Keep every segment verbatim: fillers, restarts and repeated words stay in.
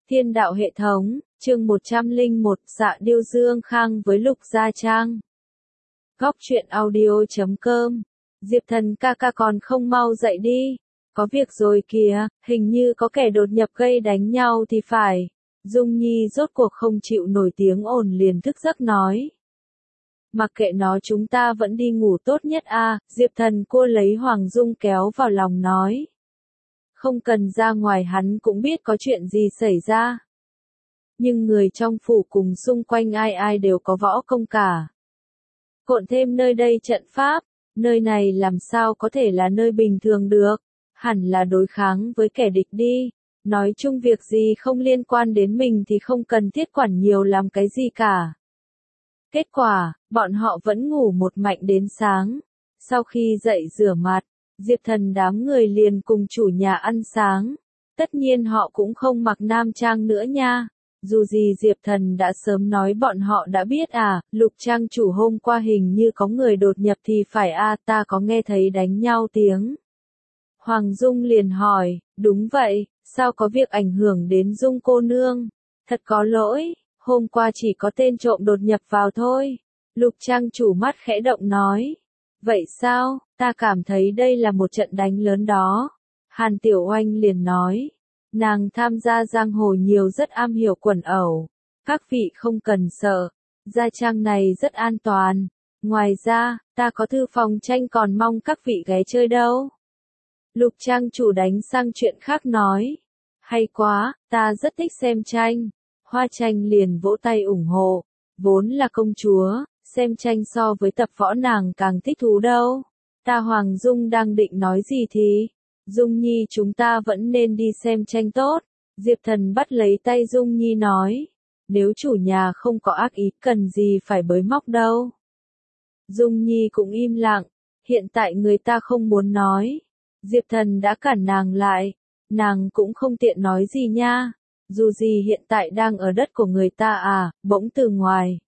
Thiên đạo hệ thống, chương một trăm lẻ một, Dạ Điêu Dương Khang với Lục Gia Trang. Góc truyện audio chấm com. Diệp Thần ca ca còn không mau dậy đi. Có việc rồi kìa, hình như có kẻ đột nhập gây đánh nhau thì phải. Dung Nhi rốt cuộc không chịu nổi tiếng ồn liền thức giấc nói. Mặc kệ nó, chúng ta vẫn đi ngủ tốt nhất a. Diệp Thần cô lấy Hoàng Dung kéo vào lòng nói. Không cần ra ngoài, hắn cũng biết có chuyện gì xảy ra. Nhưng người trong phủ cùng xung quanh ai ai đều có võ công cả. Cộng thêm nơi đây trận pháp, nơi này làm sao có thể là nơi bình thường được, hẳn là đối kháng với kẻ địch đi. Nói chung việc gì không liên quan đến mình thì không cần thiết quản nhiều làm cái gì cả. Kết quả, bọn họ vẫn ngủ một mạch đến sáng. Sau khi dậy rửa mặt, Diệp Thần đám người liền cùng chủ nhà ăn sáng. Tất nhiên họ cũng không mặc nam trang nữa nha. Dù gì Diệp Thần đã sớm nói bọn họ đã biết à, Lục Trang chủ hôm qua hình như có người đột nhập thì phải a, à, ta có nghe thấy đánh nhau tiếng. Hoàng Dung liền hỏi, đúng vậy, sao có việc ảnh hưởng đến Dung cô nương? Thật có lỗi, hôm qua chỉ có tên trộm đột nhập vào thôi. Lục Trang chủ mắt khẽ động nói. Vậy sao, ta cảm thấy đây là một trận đánh lớn đó. Hàn Tiểu Oanh liền nói. Nàng tham gia giang hồ nhiều, rất am hiểu quần ẩu. Các vị không cần sợ, Gia Trang này rất an toàn. Ngoài ra, ta có thư phòng tranh còn mong các vị ghé chơi đâu. Lục Trang chủ đánh sang chuyện khác nói. Hay quá, ta rất thích xem tranh. Hoa Tranh liền vỗ tay ủng hộ. Vốn là công chúa, xem tranh so với tập võ nàng càng thích thú đâu. Ta Hoàng Dung đang định nói gì thì. Dung Nhi, chúng ta vẫn nên đi xem tranh tốt. Diệp Thần bắt lấy tay Dung Nhi nói. Nếu chủ nhà không có ác ý, cần gì phải bới móc đâu. Dung Nhi cũng im lặng. Hiện tại người ta không muốn nói. Diệp Thần đã cản nàng lại. Nàng cũng không tiện nói gì nha. Dù gì hiện tại đang ở đất của người ta à. Bỗng từ ngoài,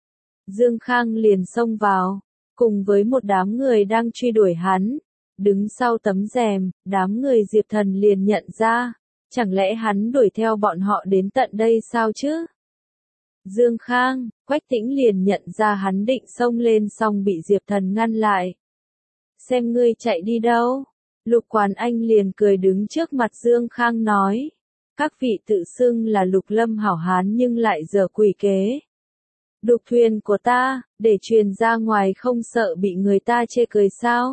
Dương Khang liền xông vào, cùng với một đám người đang truy đuổi hắn. Đứng sau tấm rèm, đám người Diệp Thần liền nhận ra, chẳng lẽ hắn đuổi theo bọn họ đến tận đây sao chứ? Dương Khang, Quách Tĩnh liền nhận ra hắn định xông lên xong bị Diệp Thần ngăn lại. Xem ngươi chạy đi đâu? Lục Quán Anh liền cười đứng trước mặt Dương Khang nói. Các vị tự xưng là Lục Lâm hảo hán nhưng lại giở quỷ kế. Đục thuyền của ta, để truyền ra ngoài không sợ bị người ta chê cười sao?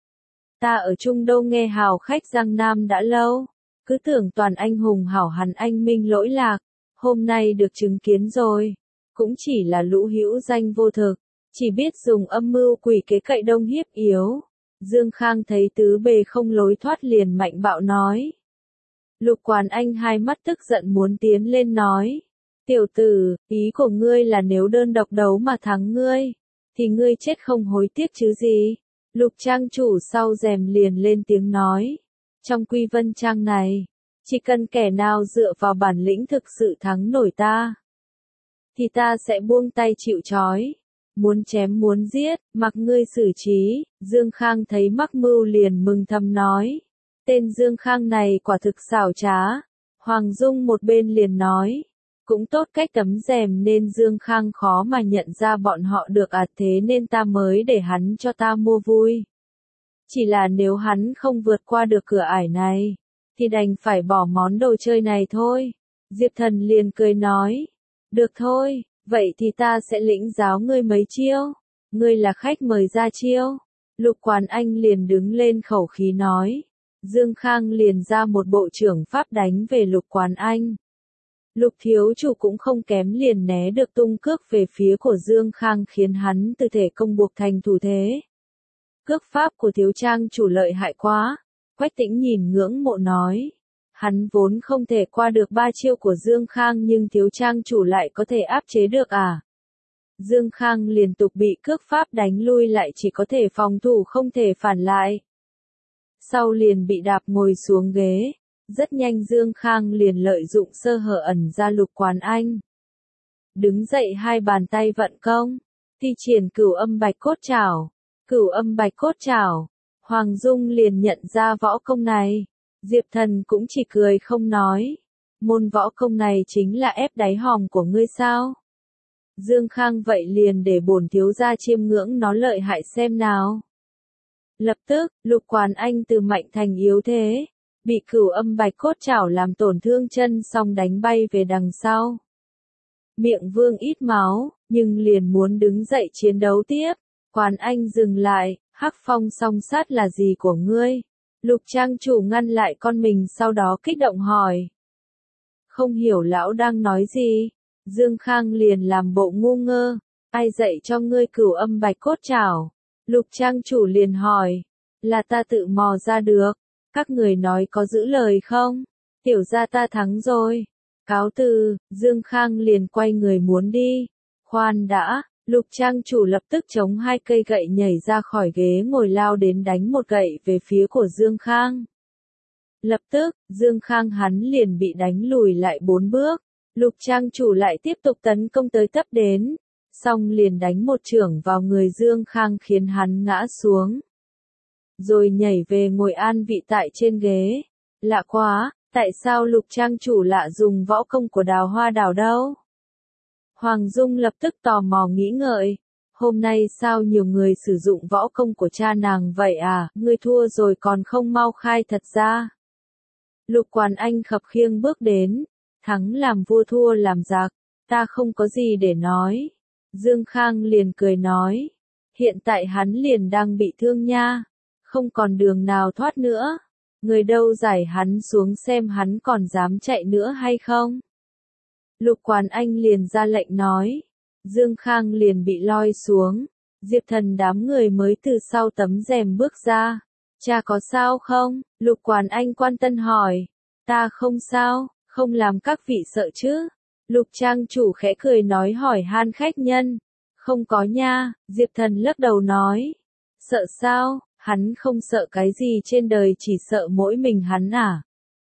Ta ở Trung Đô nghe hào khách Giang Nam đã lâu, cứ tưởng toàn anh hùng hảo hán anh minh lỗi lạc, hôm nay được chứng kiến rồi, cũng chỉ là lũ hữu danh vô thực, chỉ biết dùng âm mưu quỷ kế cậy đông hiếp yếu. Dương Khang thấy tứ bề không lối thoát liền mạnh bạo nói. Lục Quán Anh hai mắt tức giận muốn tiến lên nói. Tiểu tử, ý của ngươi là nếu đơn độc đấu mà thắng ngươi, thì ngươi chết không hối tiếc chứ gì? Lục Trang chủ sau rèm liền lên tiếng nói. Trong Quy Vân Trang này, chỉ cần kẻ nào dựa vào bản lĩnh thực sự thắng nổi ta, thì ta sẽ buông tay chịu trói. Muốn chém muốn giết, mặc ngươi xử trí. Dương Khang thấy mắc mưu liền mừng thầm nói. Tên Dương Khang này quả thực xảo trá. Hoàng Dung một bên liền nói. Cũng tốt, cách tấm rèm nên Dương Khang khó mà nhận ra bọn họ được à, thế nên ta mới để hắn cho ta mua vui. Chỉ là nếu hắn không vượt qua được cửa ải này, thì đành phải bỏ món đồ chơi này thôi. Diệp Thần liền cười nói. Được thôi, vậy thì ta sẽ lĩnh giáo ngươi mấy chiêu. Ngươi là khách mời ra chiêu. Lục Quán Anh liền đứng lên khẩu khí nói. Dương Khang liền ra một bộ trưởng pháp đánh về Lục Quán Anh. Lục thiếu chủ cũng không kém liền né được tung cước về phía của Dương Khang khiến hắn từ thể công buộc thành thủ thế. Cước pháp của thiếu trang chủ lợi hại quá. Quách Tĩnh nhìn ngưỡng mộ nói. Hắn vốn không thể qua được ba chiêu của Dương Khang nhưng thiếu trang chủ lại có thể áp chế được à? Dương Khang liên tục bị cước pháp đánh lui lại, chỉ có thể phòng thủ không thể phản lại. Sau liền bị đạp ngồi xuống ghế. Rất nhanh Dương Khang liền lợi dụng sơ hở ẩn ra Lục Quán Anh. Đứng dậy hai bàn tay vận công, thi triển cửu âm bạch cốt trảo. Cửu âm bạch cốt trảo. Hoàng Dung liền nhận ra võ công này. Diệp Thần cũng chỉ cười không nói. Môn võ công này chính là ép đáy hòm của ngươi sao? Dương Khang vậy liền để bổn thiếu gia chiêm ngưỡng nó lợi hại xem nào. Lập tức, Lục Quán Anh từ mạnh thành yếu thế, bị Cửu Âm Bạch Cốt chảo làm tổn thương chân xong đánh bay về đằng sau. Miệng Vương ít máu, nhưng liền muốn đứng dậy chiến đấu tiếp. Quán Anh dừng lại, Hắc Phong song sát là gì của ngươi? Lục Trang chủ ngăn lại con mình sau đó kích động hỏi. Không hiểu lão đang nói gì? Dương Khang liền làm bộ ngu ngơ. Ai dạy cho ngươi Cửu Âm Bạch Cốt chảo? Lục Trang chủ liền hỏi. Là ta tự mò ra được. Các người nói có giữ lời không? Tiểu gia ta thắng rồi. Cáo từ, Dương Khang liền quay người muốn đi. Khoan đã, Lục Trang chủ lập tức chống hai cây gậy nhảy ra khỏi ghế ngồi lao đến đánh một gậy về phía của Dương Khang. Lập tức, Dương Khang hắn liền bị đánh lùi lại bốn bước. Lục Trang chủ lại tiếp tục tấn công tới tấp đến. Xong liền đánh một chưởng vào người Dương Khang khiến hắn ngã xuống. Rồi nhảy về ngồi an vị tại trên ghế. Lạ quá, tại sao Lục Trang chủ lạ dùng võ công của Đào Hoa Đào đâu? Hoàng Dung lập tức tò mò nghĩ ngợi. Hôm nay sao nhiều người sử dụng võ công của cha nàng vậy à, ngươi thua rồi còn không mau khai thật ra. Lục Quán Anh khập khiêng bước đến. Thắng làm vua thua làm giặc, ta không có gì để nói. Dương Khang liền cười nói. Hiện tại hắn liền đang bị thương nha. Không còn đường nào thoát nữa. Người đâu giải hắn xuống xem hắn còn dám chạy nữa hay không. Lục Quán Anh liền ra lệnh nói. Dương Khang liền bị lôi xuống. Diệp Thần đám người mới từ sau tấm rèm bước ra. Cha có sao không? Lục Quán Anh quan tâm hỏi. Ta không sao, không làm các vị sợ chứ. Lục Trang chủ khẽ cười nói hỏi han khách nhân. Không có nha, Diệp Thần lắc đầu nói. Sợ sao, hắn không sợ cái gì trên đời chỉ sợ mỗi mình hắn à.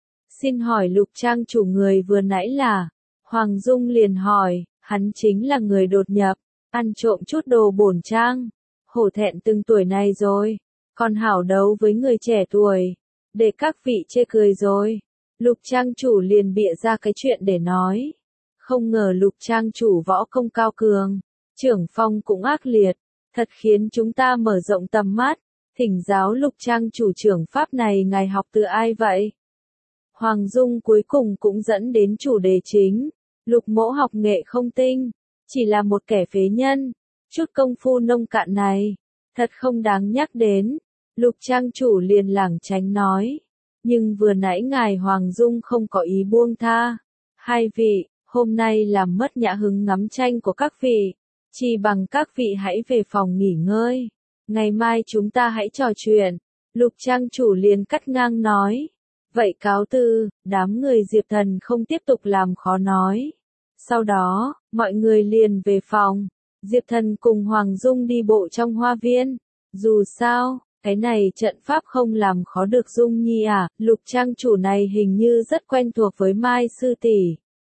Xin hỏi Lục Trang chủ người vừa nãy là. Hoàng Dung liền hỏi, hắn chính là người đột nhập, ăn trộm chút đồ bổn trang. Hổ thẹn từng tuổi này rồi, còn hảo đấu với người trẻ tuổi. Để các vị chê cười rồi. Lục Trang chủ liền bịa ra cái chuyện để nói. Không ngờ Lục Trang chủ võ công cao cường, trưởng phong cũng ác liệt, thật khiến chúng ta mở rộng tầm mắt. Thỉnh giáo Lục Trang chủ trưởng pháp này ngài học từ ai vậy? Hoàng Dung cuối cùng cũng dẫn đến chủ đề chính. Lục mỗ học nghệ không tinh, chỉ là một kẻ phế nhân, chút công phu nông cạn này, thật không đáng nhắc đến. Lục Trang chủ liền lảng tránh nói. Nhưng vừa nãy ngài Hoàng Dung không có ý buông tha. Hai vị, hôm nay làm mất nhã hứng ngắm tranh của các vị. Chỉ bằng các vị hãy về phòng nghỉ ngơi. Ngày mai chúng ta hãy trò chuyện. Lục Trang chủ liền cắt ngang nói. Vậy cáo từ, đám người Diệp Thần không tiếp tục làm khó nói. Sau đó, mọi người liền về phòng. Diệp Thần cùng Hoàng Dung đi bộ trong hoa viên. Dù sao, cái này trận pháp không làm khó được Dung Nhi à, Lục Trang chủ này hình như rất quen thuộc với Mai sư tỷ.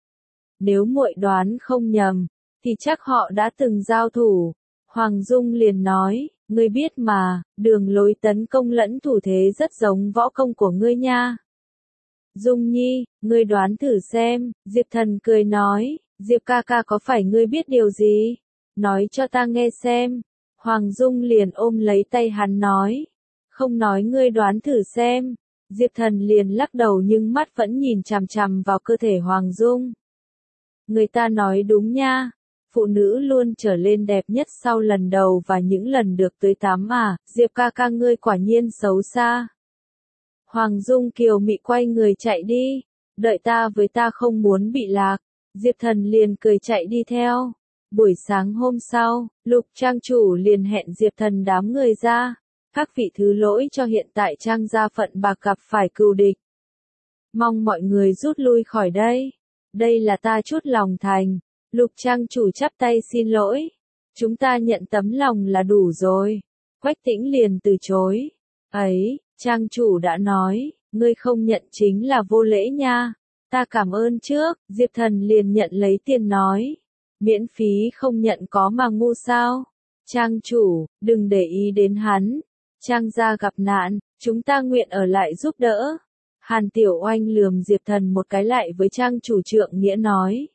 Nếu muội đoán không nhầm, thì chắc họ đã từng giao thủ. Hoàng Dung liền nói, ngươi biết mà, đường lối tấn công lẫn thủ thế rất giống võ công của ngươi nha. Dung Nhi, ngươi đoán thử xem, Diệp Thần cười nói, Diệp ca ca có phải ngươi biết điều gì? Nói cho ta nghe xem. Hoàng Dung liền ôm lấy tay hắn nói. Không nói ngươi đoán thử xem. Diệp Thần liền lắc đầu nhưng mắt vẫn nhìn chằm chằm vào cơ thể Hoàng Dung. Người ta nói đúng nha. Phụ nữ luôn trở lên đẹp nhất sau lần đầu và những lần được tưới tắm à. Diệp ca ca ngươi quả nhiên xấu xa. Hoàng Dung kiều mị quay người chạy đi. Đợi ta với ta không muốn bị lạc. Diệp Thần liền cười chạy đi theo. Buổi sáng hôm sau, Lục Trang chủ liền hẹn Diệp Thần đám người ra. Các vị thứ lỗi cho hiện tại Trang gia phận bạc gặp phải cừu địch. Mong mọi người rút lui khỏi đây. Đây là ta chút lòng thành. Lục Trang chủ chắp tay xin lỗi. Chúng ta nhận tấm lòng là đủ rồi. Quách Tĩnh liền từ chối. Ấy, Trang chủ đã nói, ngươi không nhận chính là vô lễ nha. Ta cảm ơn trước, Diệp Thần liền nhận lấy tiền nói. Miễn phí không nhận có mà ngu sao. Trang chủ, đừng để ý đến hắn. Trang gia gặp nạn, chúng ta nguyện ở lại giúp đỡ. Hàn Tiểu Oanh lườm Diệp Thần một cái lại với trang chủ trượng nghĩa nói.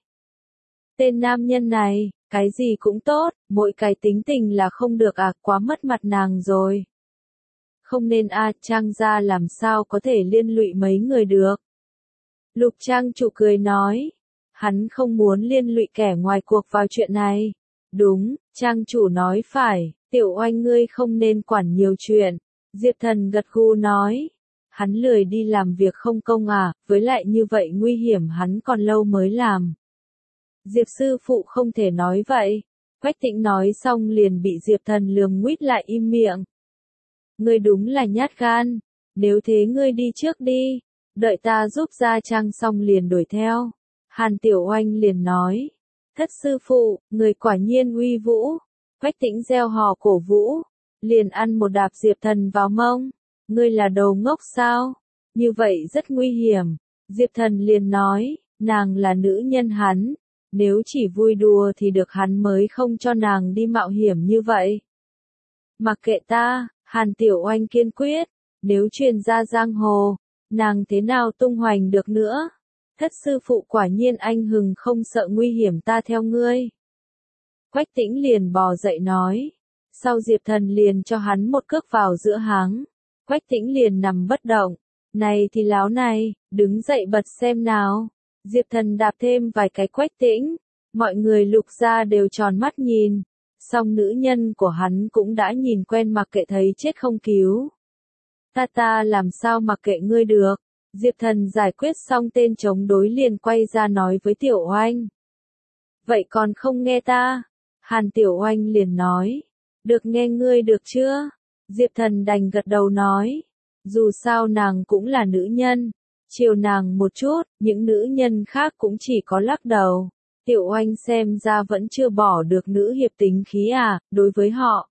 Tên nam nhân này, cái gì cũng tốt, mỗi cái tính tình là không được à, quá mất mặt nàng rồi. Không nên a, trang gia làm sao có thể liên lụy mấy người được. Lục trang chủ cười nói. Hắn không muốn liên lụy kẻ ngoài cuộc vào chuyện này. Đúng, trang chủ nói phải, Tiểu Oanh ngươi không nên quản nhiều chuyện. Diệp Thần gật gù nói. Hắn lười đi làm việc không công à, với lại như vậy nguy hiểm hắn còn lâu mới làm. Diệp sư phụ không thể nói vậy. Quách Tĩnh nói xong liền bị Diệp Thần lườm nguýt lại im miệng. Ngươi đúng là nhát gan, nếu thế ngươi đi trước đi, đợi ta giúp gia trang xong liền đuổi theo. Hàn Tiểu Oanh liền nói, thất sư phụ, người quả nhiên uy vũ. Quách Tĩnh reo hò cổ vũ, liền ăn một đạp Diệp Thần vào mông. Ngươi là đồ ngốc sao? Như vậy rất nguy hiểm. Diệp Thần liền nói, nàng là nữ nhân hắn, nếu chỉ vui đùa thì được hắn mới không cho nàng đi mạo hiểm như vậy. Mặc kệ ta, Hàn Tiểu Oanh kiên quyết, nếu truyền ra giang hồ, nàng thế nào tung hoành được nữa? Thất sư phụ quả nhiên anh hùng không sợ nguy hiểm, ta theo ngươi. Quách Tĩnh liền bò dậy nói, sau Diệp Thần liền cho hắn một cước vào giữa háng. Quách Tĩnh liền nằm bất động, này thì láo này, đứng dậy bật xem nào. Diệp Thần đạp thêm vài cái Quách Tĩnh, mọi người Lục gia đều tròn mắt nhìn. Song nữ nhân của hắn cũng đã nhìn quen, mặc kệ thấy chết không cứu. Ta ta làm sao mặc kệ ngươi được. Diệp Thần giải quyết xong tên chống đối liền quay ra nói với Tiểu Oanh. Vậy còn không nghe ta? Hàn Tiểu Oanh liền nói. Được nghe ngươi được chưa? Diệp Thần đành gật đầu nói. Dù sao nàng cũng là nữ nhân. Chiều nàng một chút, những nữ nhân khác cũng chỉ có lắc đầu. Tiểu Oanh xem ra vẫn chưa bỏ được nữ hiệp tính khí à, đối với họ.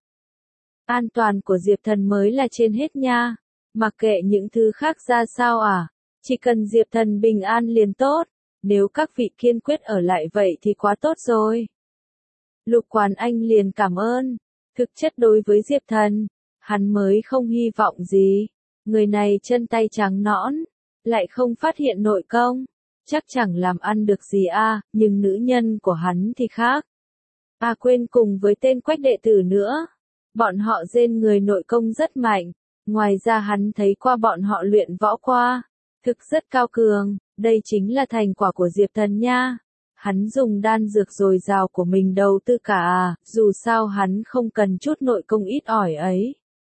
An toàn của Diệp Thần mới là trên hết nha. Mặc kệ những thứ khác ra sao à, chỉ cần Diệp Thần bình an liền tốt. Nếu các vị kiên quyết ở lại vậy thì quá tốt rồi. Lục Quán Anh liền cảm ơn. Thực chất đối với Diệp Thần, hắn mới không hy vọng gì. Người này chân tay trắng nõn, lại không phát hiện nội công. Chắc chẳng làm ăn được gì a, à, nhưng nữ nhân của hắn thì khác. À quên, cùng với tên Quách đệ tử nữa. Bọn họ rên người nội công rất mạnh. Ngoài ra hắn thấy qua bọn họ luyện võ qua. Thực rất cao cường, đây chính là thành quả của Diệp Thần nha. Hắn dùng đan dược dồi dào của mình đầu tư cả à, dù sao hắn không cần chút nội công ít ỏi ấy.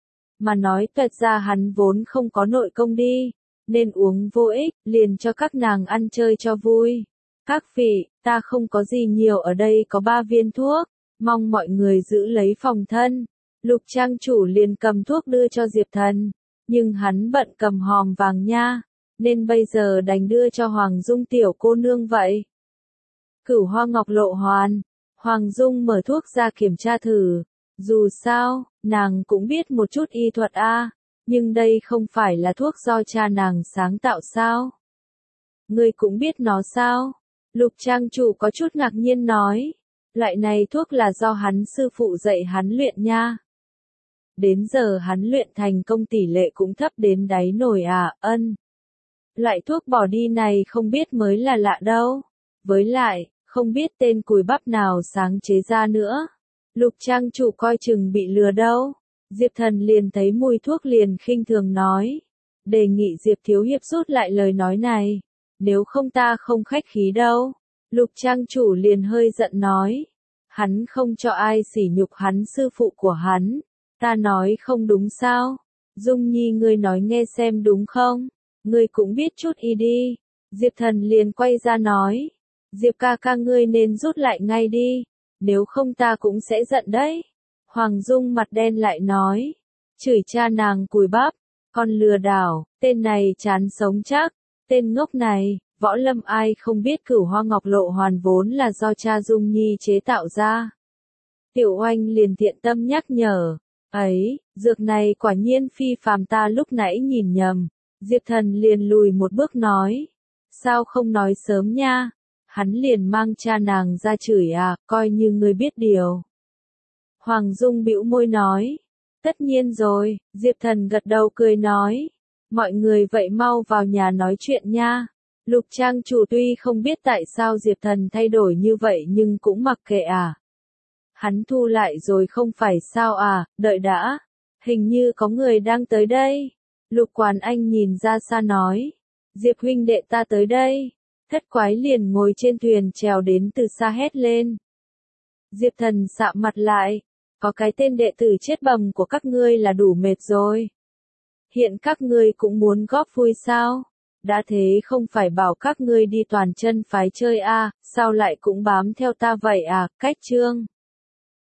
Mà nói tuyệt ra hắn vốn không có nội công đi. Nên uống vô ích, liền cho các nàng ăn chơi cho vui. Các vị, ta không có gì nhiều, ở đây có ba viên thuốc, mong mọi người giữ lấy phòng thân. Lục trang chủ liền cầm thuốc đưa cho Diệp Thần, nhưng hắn bận cầm hòm vàng nha, nên bây giờ đành đưa cho Hoàng Dung tiểu cô nương vậy. Cửu hoa ngọc lộ hoàn, Hoàng Dung mở thuốc ra kiểm tra thử, dù sao, nàng cũng biết một chút y thuật a. À. Nhưng đây không phải là thuốc do cha nàng sáng tạo sao? Ngươi cũng biết nó sao? Lục trang chủ có chút ngạc nhiên nói. Loại này thuốc là do hắn sư phụ dạy hắn luyện nha. Đến giờ hắn luyện thành công tỷ lệ cũng thấp đến đáy nổi à, ân. Loại thuốc bỏ đi này không biết mới là lạ đâu. Với lại, không biết tên cùi bắp nào sáng chế ra nữa. Lục trang chủ coi chừng bị lừa đâu. Diệp Thần liền thấy mùi thuốc liền khinh thường nói. Đề nghị Diệp Thiếu Hiệp rút lại lời nói này. Nếu không ta không khách khí đâu. Lục trang chủ liền hơi giận nói. Hắn không cho ai sỉ nhục hắn sư phụ của hắn. Ta nói không đúng sao? Dung Nhi ngươi nói nghe xem đúng không? Ngươi cũng biết chút y đi. Diệp Thần liền quay ra nói. Diệp ca ca ngươi nên rút lại ngay đi. Nếu không ta cũng sẽ giận đấy. Hoàng Dung mặt đen lại nói. Chửi cha nàng cùi bắp. Con lừa đảo, tên này chán sống chắc. Tên ngốc này, võ lâm ai không biết cửu hoa ngọc lộ hoàn vốn là do cha Dung Nhi chế tạo ra. Tiểu Oanh liền thiện tâm nhắc nhở. Ấy, dược này quả nhiên phi phàm, ta lúc nãy nhìn nhầm. Diệp Thần liền lùi một bước nói. Sao không nói sớm nha? Hắn liền mang cha nàng ra chửi à, coi như ngươi biết điều. Hoàng Dung bĩu môi nói. Tất nhiên rồi, Diệp Thần gật đầu cười nói. Mọi người vậy mau vào nhà nói chuyện nha. Lục trang chủ tuy không biết tại sao Diệp Thần thay đổi như vậy nhưng cũng mặc kệ à. Hắn thu lại rồi không phải sao à, đợi đã. Hình như có người đang tới đây. Lục Quản Anh nhìn ra xa nói. Diệp huynh đệ ta tới đây. Thất quái liền ngồi trên thuyền trèo đến từ xa hét lên. Diệp Thần sạm mặt lại. Có cái tên đệ tử chết bầm của các ngươi là đủ mệt rồi. Hiện các ngươi cũng muốn góp vui sao? Đã thế không phải bảo các ngươi đi toàn chân phái chơi à, sao lại cũng bám theo ta vậy à, cách chương.